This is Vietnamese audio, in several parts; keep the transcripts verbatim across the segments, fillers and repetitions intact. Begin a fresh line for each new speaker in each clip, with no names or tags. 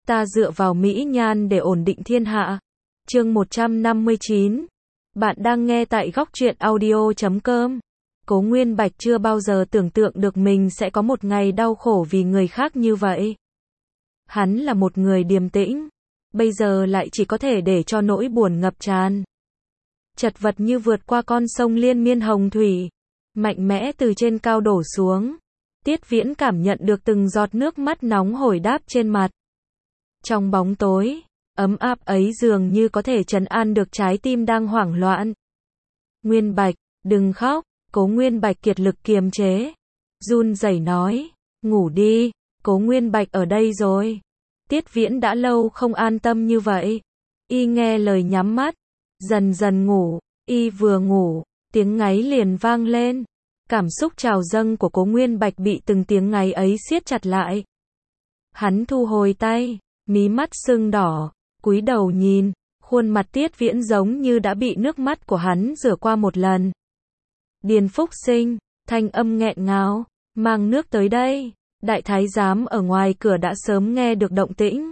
Ta dựa vào mỹ nhan để ổn định thiên hạ. Chương một trăm năm mươi chín. Bạn đang nghe tại góc truyện audio chấm com. Cố Nguyên Bạch chưa bao giờ tưởng tượng được mình sẽ có một ngày đau khổ vì người khác như vậy. Hắn là một người điềm tĩnh, bây giờ lại chỉ có thể để cho nỗi buồn ngập tràn. Chật vật như vượt qua con sông liên miên hồng thủy, mạnh mẽ từ trên cao đổ xuống. Tiết Viễn cảm nhận được từng giọt nước mắt nóng hổi đáp trên mặt. Trong bóng tối, ấm áp ấy dường như có thể trấn an được trái tim đang hoảng loạn. Nguyên Bạch, đừng khóc. Cố Nguyên Bạch kiệt lực kiềm chế, run rẩy nói, ngủ đi, Cố Nguyên Bạch ở đây rồi. Tiết Viễn đã lâu không an tâm như vậy. Y nghe lời nhắm mắt, dần dần ngủ. Y vừa ngủ, tiếng ngáy liền vang lên. Cảm xúc trào dâng của Cố Nguyên Bạch bị từng tiếng ngáy ấy siết chặt lại. Hắn thu hồi tay, mí mắt sưng đỏ, cúi đầu nhìn, khuôn mặt Tiết Viễn giống như đã bị nước mắt của hắn rửa qua một lần. Điền Phúc Sinh, thanh âm nghẹn ngào, mang nước tới đây. Đại thái giám ở ngoài cửa đã sớm nghe được động tĩnh.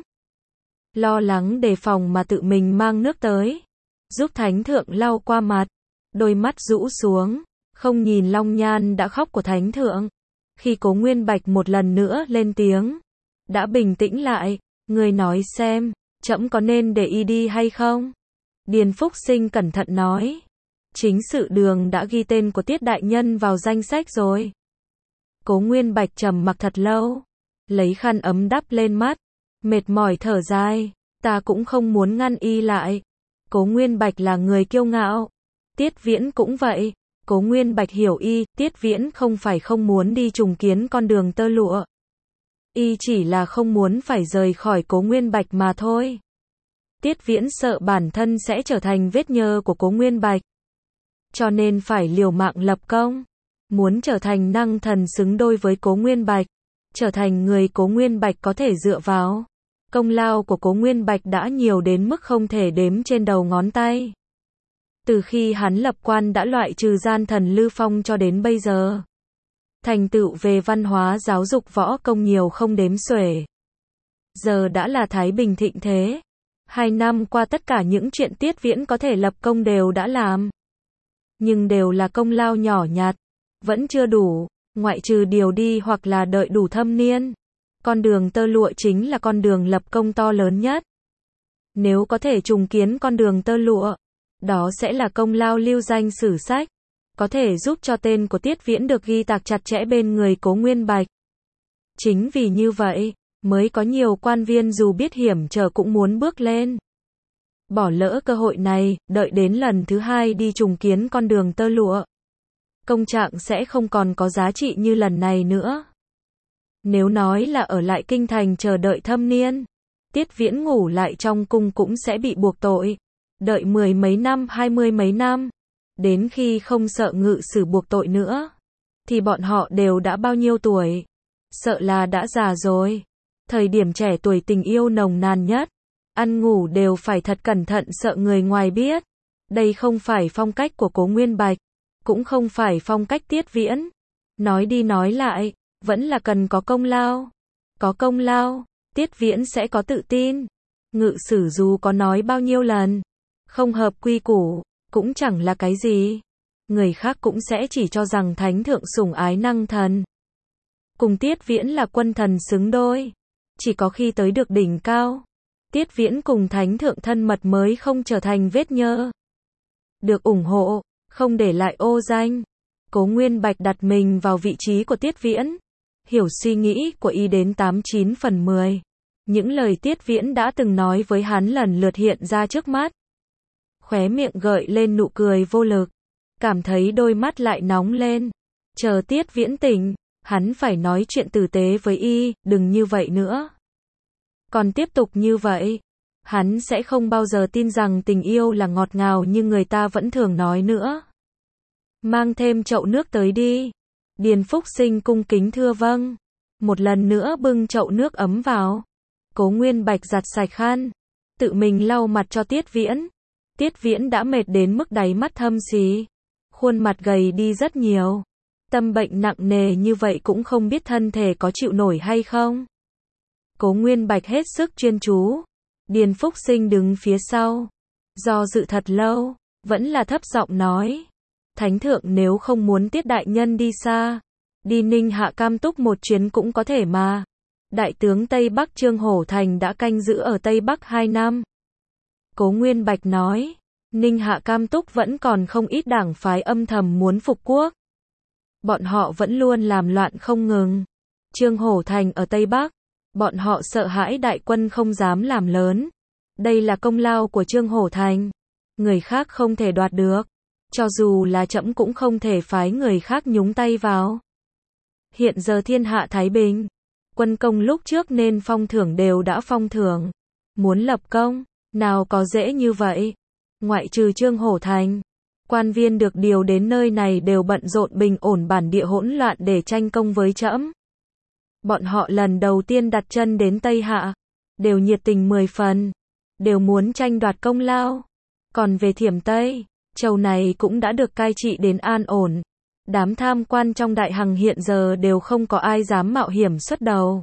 Lo lắng đề phòng mà tự mình mang nước tới, giúp thánh thượng lau qua mặt, đôi mắt rũ xuống, không nhìn long nhan đã khóc của thánh thượng. Khi Cố Nguyên Bạch một lần nữa lên tiếng, đã bình tĩnh lại, người nói xem, trẫm có nên để y đi hay không? Điền Phúc Sinh cẩn thận nói. Chính sự đường đã ghi tên của Tiết đại nhân vào danh sách rồi. Cố Nguyên Bạch trầm mặc thật lâu, lấy khăn ấm đắp lên mắt, mệt mỏi thở dài, ta cũng không muốn ngăn y lại. Cố Nguyên Bạch là người kiêu ngạo, Tiết Viễn cũng vậy. Cố Nguyên Bạch hiểu y, Tiết Viễn không phải không muốn đi trùng kiến con đường tơ lụa. Y chỉ là không muốn phải rời khỏi Cố Nguyên Bạch mà thôi. Tiết Viễn sợ bản thân sẽ trở thành vết nhơ của Cố Nguyên Bạch, cho nên phải liều mạng lập công, muốn trở thành năng thần xứng đôi với Cố Nguyên Bạch, trở thành người Cố Nguyên Bạch có thể dựa vào. Công lao của Cố Nguyên Bạch đã nhiều đến mức không thể đếm trên đầu ngón tay. Từ khi hắn lập quan đã loại trừ gian thần Lư Phong cho đến bây giờ, thành tựu về văn hóa giáo dục võ công nhiều không đếm xuể. Giờ đã là thái bình thịnh thế. Hai năm qua tất cả những chuyện Tiết Viễn có thể lập công đều đã làm, nhưng đều là công lao nhỏ nhặt, vẫn chưa đủ, ngoại trừ điều đi hoặc là đợi đủ thâm niên. Con đường tơ lụa chính là con đường lập công to lớn nhất. Nếu có thể trùng kiến con đường tơ lụa, đó sẽ là công lao lưu danh sử sách, có thể giúp cho tên của Tiết Viễn được ghi tạc chặt chẽ bên người Cố Nguyên Bạch. Chính vì như vậy, mới có nhiều quan viên dù biết hiểm trở cũng muốn bước lên. Bỏ lỡ cơ hội này, đợi đến lần thứ hai đi trùng kiến con đường tơ lụa, công trạng sẽ không còn có giá trị như lần này nữa. Nếu nói là ở lại kinh thành chờ đợi thâm niên, Tiết Viễn ngủ lại trong cung cũng sẽ bị buộc tội. Đợi mười mấy năm, hai mươi mấy năm, đến khi không sợ ngự sử buộc tội nữa, thì bọn họ đều đã bao nhiêu tuổi? Sợ là đã già rồi. Thời điểm trẻ tuổi tình yêu nồng nàn nhất, ăn ngủ đều phải thật cẩn thận sợ người ngoài biết. Đây không phải phong cách của Cố Nguyên Bạch, cũng không phải phong cách Tiết Viễn. Nói đi nói lại, vẫn là cần có công lao. Có công lao, Tiết Viễn sẽ có tự tin. Ngự sử dù có nói bao nhiêu lần, không hợp quy củ, cũng chẳng là cái gì. Người khác cũng sẽ chỉ cho rằng thánh thượng sủng ái năng thần, cùng Tiết Viễn là quân thần xứng đôi. Chỉ có khi tới được đỉnh cao, Tiết Viễn cùng thánh thượng thân mật mới không trở thành vết nhơ. Được ủng hộ, không để lại ô danh. Cố Nguyên Bạch đặt mình vào vị trí của Tiết Viễn, hiểu suy nghĩ của y đến tám chín phần mười. Những lời Tiết Viễn đã từng nói với hắn lần lượt hiện ra trước mắt. Khóe miệng gợi lên nụ cười vô lực, cảm thấy đôi mắt lại nóng lên. Chờ Tiết Viễn tỉnh, hắn phải nói chuyện tử tế với y, đừng như vậy nữa. Còn tiếp tục như vậy, hắn sẽ không bao giờ tin rằng tình yêu là ngọt ngào như người ta vẫn thường nói nữa. Mang thêm chậu nước tới đi. Điền Phúc Sinh cung kính thưa vâng. Một lần nữa bưng chậu nước ấm vào. Cố Nguyên Bạch giặt sạch khăn, tự mình lau mặt cho Tiết Viễn. Tiết Viễn đã mệt đến mức đáy mắt thâm xí, khuôn mặt gầy đi rất nhiều. Tâm bệnh nặng nề như vậy cũng không biết thân thể có chịu nổi hay không. Cố Nguyên Bạch hết sức chuyên chú. Điền Phúc Sinh đứng phía sau. Do dự thật lâu, vẫn là thấp giọng nói. Thánh thượng nếu không muốn Tiết đại nhân đi xa, đi Ninh Hạ Cam Túc một chuyến cũng có thể mà. Đại tướng Tây Bắc Trương Hổ Thành đã canh giữ ở Tây Bắc hai năm. Cố Nguyên Bạch nói, Ninh Hạ Cam Túc vẫn còn không ít đảng phái âm thầm muốn phục quốc. Bọn họ vẫn luôn làm loạn không ngừng. Trương Hổ Thành ở Tây Bắc, bọn họ sợ hãi đại quân không dám làm lớn. Đây là công lao của Trương Hổ Thành, người khác không thể đoạt được. Cho dù là trẫm cũng không thể phái người khác nhúng tay vào. Hiện giờ thiên hạ thái bình, quân công lúc trước nên phong thưởng đều đã phong thưởng. Muốn lập công, nào có dễ như vậy. Ngoại trừ Trương Hổ Thành, quan viên được điều đến nơi này đều bận rộn bình ổn bản địa hỗn loạn để tranh công với trẫm. Bọn họ lần đầu tiên đặt chân đến Tây Hạ, đều nhiệt tình mười phần, đều muốn tranh đoạt công lao. Còn về Thiểm Tây, châu này cũng đã được cai trị đến an ổn. Đám tham quan trong đại hằng hiện giờ đều không có ai dám mạo hiểm xuất đầu.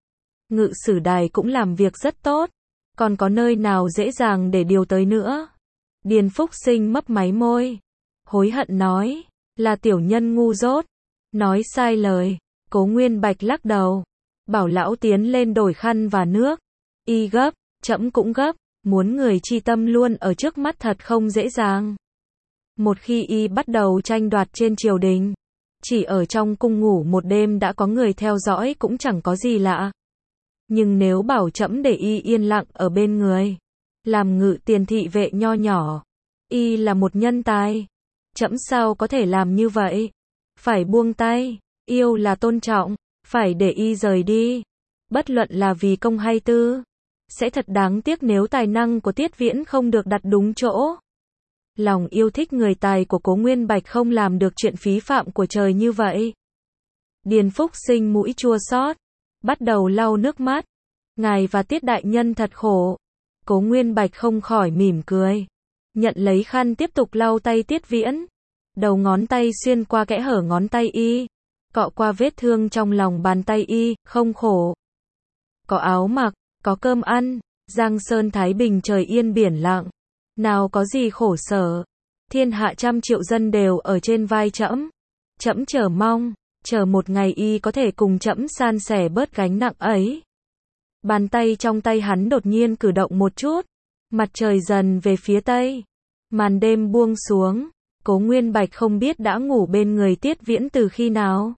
Ngự sử đài cũng làm việc rất tốt, còn có nơi nào dễ dàng để điều tới nữa. Điền Phúc Sinh mấp máy môi, hối hận nói, là tiểu nhân ngu dốt, nói sai lời. Cố Nguyên Bạch lắc đầu, bảo lão tiến lên đổi khăn và nước. Y gấp, trẫm cũng gấp, muốn người chi tâm luôn ở trước mắt thật không dễ dàng. Một khi y bắt đầu tranh đoạt trên triều đình, chỉ ở trong cung ngủ một đêm đã có người theo dõi cũng chẳng có gì lạ. Nhưng nếu bảo trẫm để y yên lặng ở bên người, làm ngự tiền thị vệ nho nhỏ, y là một nhân tài, trẫm sao có thể làm như vậy? Phải buông tay, yêu là tôn trọng, phải để y rời đi. Bất luận là vì công hay tư, sẽ thật đáng tiếc nếu tài năng của Tiết Viễn không được đặt đúng chỗ. Lòng yêu thích người tài của Cố Nguyên Bạch không làm được chuyện phí phạm của trời như vậy. Điền Phúc Sinh mũi chua xót, bắt đầu lau nước mắt. Ngài và Tiết đại nhân thật khổ. Cố Nguyên Bạch không khỏi mỉm cười, nhận lấy khăn tiếp tục lau tay Tiết Viễn. Đầu ngón tay xuyên qua kẽ hở ngón tay y, cọ qua vết thương trong lòng bàn tay y, không khổ. Có áo mặc, có cơm ăn, Giang Sơn thái bình trời yên biển lặng. Nào có gì khổ sở. Thiên hạ trăm triệu dân đều ở trên vai trẫm. Trẫm chờ mong, chờ một ngày y có thể cùng trẫm san sẻ bớt gánh nặng ấy. Bàn tay trong tay hắn đột nhiên cử động một chút. Mặt trời dần về phía tây. Màn đêm buông xuống. Cố Nguyên Bạch không biết đã ngủ bên người Tiết Viễn từ khi nào.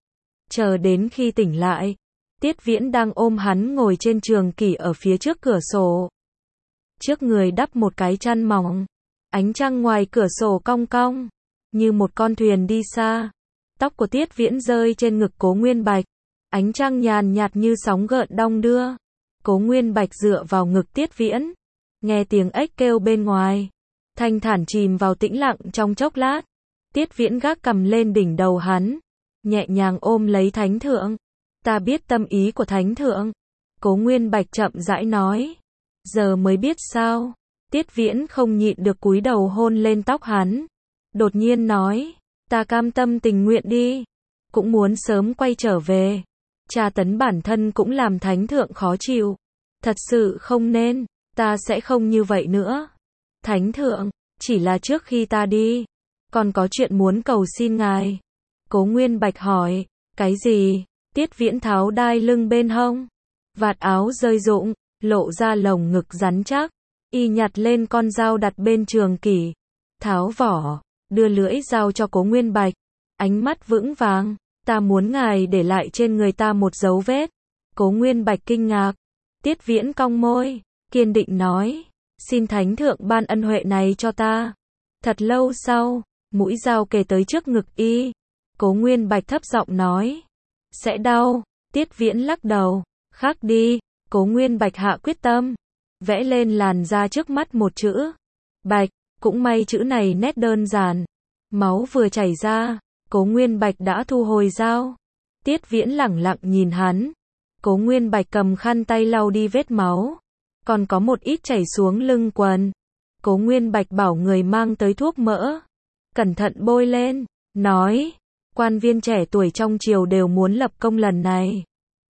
Chờ đến khi tỉnh lại, Tiết Viễn đang ôm hắn ngồi trên trường kỷ ở phía trước cửa sổ. Trước người đắp một cái chăn mỏng. Ánh trăng ngoài cửa sổ cong cong, như một con thuyền đi xa. Tóc của Tiết Viễn rơi trên ngực Cố Nguyên Bạch. Ánh trăng nhàn nhạt như sóng gợn đong đưa. Cố Nguyên Bạch dựa vào ngực Tiết Viễn, nghe tiếng ếch kêu bên ngoài, thanh thản chìm vào tĩnh lặng trong chốc lát. Tiết Viễn gác cằm lên đỉnh đầu hắn, nhẹ nhàng ôm lấy Thánh thượng. Ta biết tâm ý của Thánh thượng. Cố Nguyên Bạch chậm rãi nói. Giờ mới biết sao? Tiết Viễn không nhịn được cúi đầu hôn lên tóc hắn. Đột nhiên nói, ta cam tâm tình nguyện đi, cũng muốn sớm quay trở về. Tra tấn bản thân cũng làm Thánh thượng khó chịu. Thật sự không nên, ta sẽ không như vậy nữa. Thánh thượng, chỉ là trước khi ta đi, còn có chuyện muốn cầu xin ngài. Cố Nguyên Bạch hỏi, cái gì? Tiết Viễn tháo đai lưng bên hông, vạt áo rơi rụng, lộ ra lồng ngực rắn chắc. Y nhặt lên con dao đặt bên trường kỷ, tháo vỏ, đưa lưỡi dao cho Cố Nguyên Bạch. Ánh mắt vững vàng, ta muốn ngài để lại trên người ta một dấu vết. Cố Nguyên Bạch kinh ngạc. Tiết Viễn cong môi, kiên định nói, xin Thánh thượng ban ân huệ này cho ta. Thật lâu sau, mũi dao kề tới trước ngực y. Cố Nguyên Bạch thấp giọng nói, sẽ đau. Tiết Viễn lắc đầu, khác đi. Cố Nguyên Bạch hạ quyết tâm, vẽ lên làn da trước mắt một chữ, Bạch. Cũng may chữ này nét đơn giản. Máu vừa chảy ra, Cố Nguyên Bạch đã thu hồi dao. Tiết Viễn lẳng lặng nhìn hắn. Cố Nguyên Bạch cầm khăn tay lau đi vết máu, còn có một ít chảy xuống lưng quần. Cố Nguyên Bạch bảo người mang tới thuốc mỡ, cẩn thận bôi lên, nói, quan viên trẻ tuổi trong triều đều muốn lập công lần này.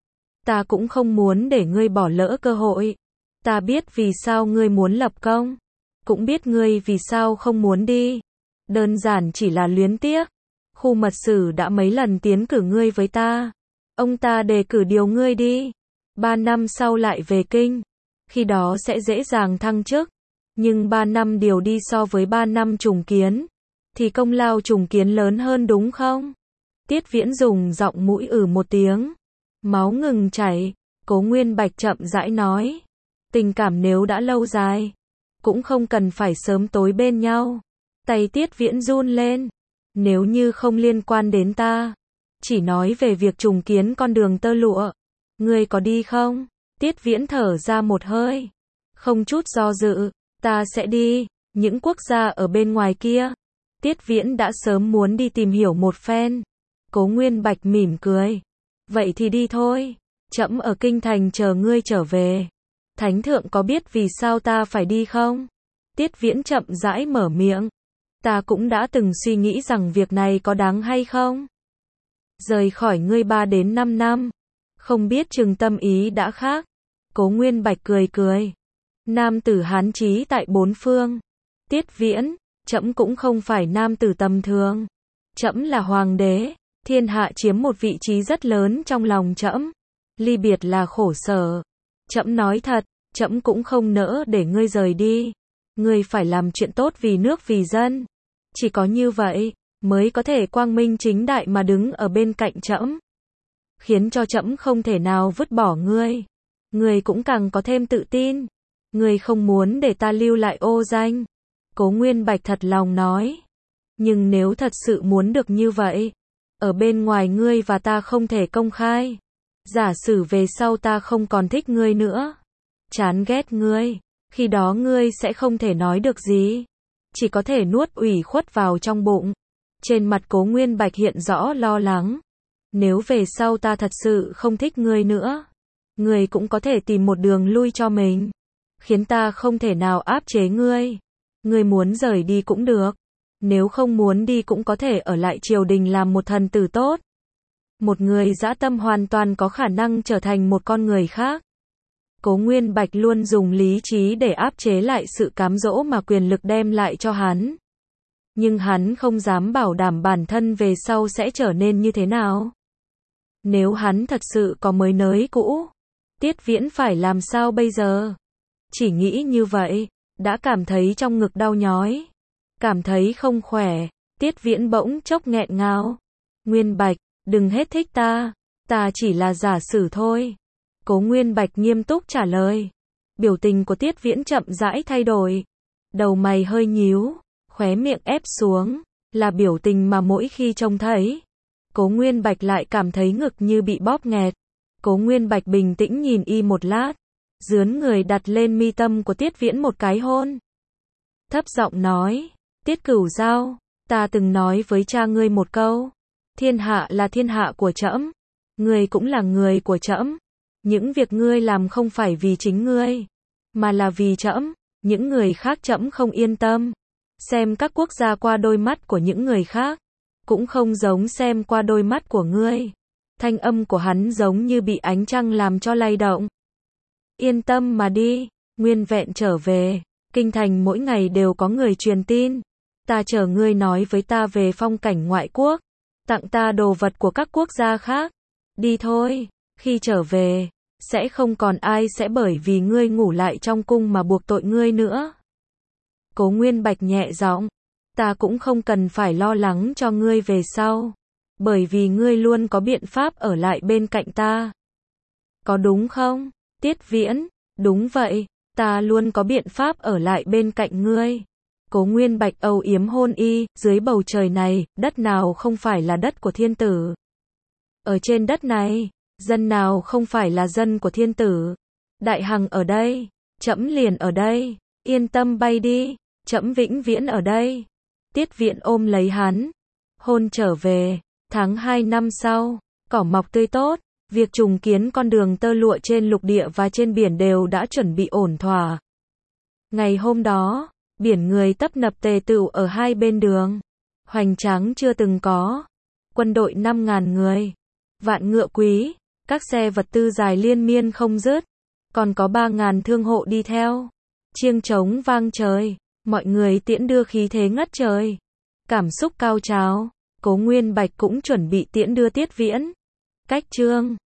Ta cũng không muốn để ngươi bỏ lỡ cơ hội. Ta biết vì sao ngươi muốn lập công. Cũng biết ngươi vì sao không muốn đi. Đơn giản chỉ là luyến tiếc. Khu mật sử đã mấy lần tiến cử ngươi với ta. Ông ta đề cử điều ngươi đi. Ba năm sau lại về kinh. Khi đó sẽ dễ dàng thăng chức. Nhưng ba năm điều đi so với ba năm trùng kiến. Thì công lao trùng kiến lớn hơn đúng không? Tiết Viễn dùng giọng mũi ử một tiếng. Máu ngừng chảy. Cố Nguyên Bạch chậm rãi nói. Tình cảm nếu đã lâu dài. Cũng không cần phải sớm tối bên nhau. Tay Tiết Viễn run lên. Nếu như không liên quan đến ta. Chỉ nói về việc trùng kiến con đường tơ lụa. Ngươi có đi không? Tiết Viễn thở ra một hơi. Không chút do dự. Ta sẽ đi. Những quốc gia ở bên ngoài kia. Tiết Viễn đã sớm muốn đi tìm hiểu một phen. Cố Nguyên Bạch mỉm cười. Vậy thì đi thôi. Trẫm ở kinh thành chờ ngươi trở về. Thánh thượng có biết vì sao ta phải đi không? Tiết Viễn chậm rãi mở miệng. Ta cũng đã từng suy nghĩ rằng việc này có đáng hay không? Rời khỏi ngươi ba đến năm năm. Không biết chừng tâm ý đã khác. Cố Nguyên Bạch cười cười. Nam tử hán chí tại bốn phương. Tiết Viễn, trẫm cũng không phải nam tử tầm thường. Trẫm là hoàng đế, thiên hạ chiếm một vị trí rất lớn trong lòng trẫm. Ly biệt là khổ sở. Trẫm nói thật, trẫm cũng không nỡ để ngươi rời đi. Ngươi phải làm chuyện tốt vì nước vì dân. Chỉ có như vậy mới có thể quang minh chính đại mà đứng ở bên cạnh trẫm, khiến cho trẫm không thể nào vứt bỏ ngươi. Ngươi cũng càng có thêm tự tin. Ngươi không muốn để ta lưu lại ô danh. Cố Nguyên Bạch thật lòng nói. Nhưng nếu thật sự muốn được như vậy, ở bên ngoài ngươi và ta không thể công khai. Giả sử về sau ta không còn thích ngươi nữa, chán ghét ngươi, khi đó ngươi sẽ không thể nói được gì. Chỉ có thể nuốt ủy khuất vào trong bụng. Trên mặt Cố Nguyên Bạch hiện rõ lo lắng. Nếu về sau ta thật sự không thích ngươi nữa, ngươi cũng có thể tìm một đường lui cho mình, khiến ta không thể nào áp chế ngươi. Ngươi muốn rời đi cũng được. Nếu không muốn đi cũng có thể ở lại triều đình làm một thần tử tốt. Một người dã tâm hoàn toàn có khả năng trở thành một con người khác. Cố Nguyên Bạch luôn dùng lý trí để áp chế lại sự cám dỗ mà quyền lực đem lại cho hắn. Nhưng hắn không dám bảo đảm bản thân về sau sẽ trở nên như thế nào. Nếu hắn thật sự có mới nới cũ, Tiết Viễn phải làm sao bây giờ? Chỉ nghĩ như vậy, đã cảm thấy trong ngực đau nhói. Cảm thấy không khỏe, Tiết Viễn bỗng chốc nghẹn ngào. Nguyên Bạch, đừng hết thích ta, ta chỉ là giả sử thôi. Cố Nguyên Bạch nghiêm túc trả lời. Biểu tình của Tiết Viễn chậm rãi thay đổi. Đầu mày hơi nhíu, khóe miệng ép xuống, là biểu tình mà mỗi khi trông thấy. Cố Nguyên Bạch lại cảm thấy ngực như bị bóp nghẹt. Cố Nguyên Bạch bình tĩnh nhìn y một lát, dướn người đặt lên mi tâm của Tiết Viễn một cái hôn. Thấp giọng nói, Tiết Cửu Giao, ta từng nói với cha ngươi một câu, thiên hạ là thiên hạ của trẫm, ngươi cũng là người của trẫm. Những việc ngươi làm không phải vì chính ngươi, mà là vì trẫm. Những người khác trẫm không yên tâm. Xem các quốc gia qua đôi mắt của những người khác, cũng không giống xem qua đôi mắt của ngươi. Thanh âm của hắn giống như bị ánh trăng làm cho lay động. Yên tâm mà đi, nguyên vẹn trở về. Kinh thành mỗi ngày đều có người truyền tin. Ta chờ ngươi nói với ta về phong cảnh ngoại quốc, tặng ta đồ vật của các quốc gia khác. Đi thôi, khi trở về, sẽ không còn ai sẽ bởi vì ngươi ngủ lại trong cung mà buộc tội ngươi nữa. Cố Nguyên Bạch nhẹ giọng, ta cũng không cần phải lo lắng cho ngươi về sau, bởi vì ngươi luôn có biện pháp ở lại bên cạnh ta. Có đúng không, Tiết Viễn? Đúng vậy, ta luôn có biện pháp ở lại bên cạnh ngươi. Cố Nguyên Bạch âu yếm hôn y, dưới bầu trời này, đất nào không phải là đất của thiên tử. Ở trên đất này, dân nào không phải là dân của thiên tử. Đại Hằng ở đây, trẫm liền ở đây, yên tâm bay đi, trẫm vĩnh viễn ở đây. Tiết Viễn ôm lấy hắn, hôn trở về. Tháng hai năm sau, cỏ mọc tươi tốt, việc trùng kiến con đường tơ lụa trên lục địa và trên biển đều đã chuẩn bị ổn thỏa. Ngày hôm đó, biển người tấp nập tề tựu ở hai bên đường, hoành tráng chưa từng có. Quân đội năm ngàn người, vạn ngựa quý, Các xe vật tư dài liên miên không dứt. Còn có ba ngàn thương hộ đi theo. Chiêng trống vang trời. Mọi người tiễn đưa khí thế ngất trời. Cảm xúc cao trào. Cố Nguyên Bạch cũng chuẩn bị tiễn đưa Tiết Viễn. Cách Trương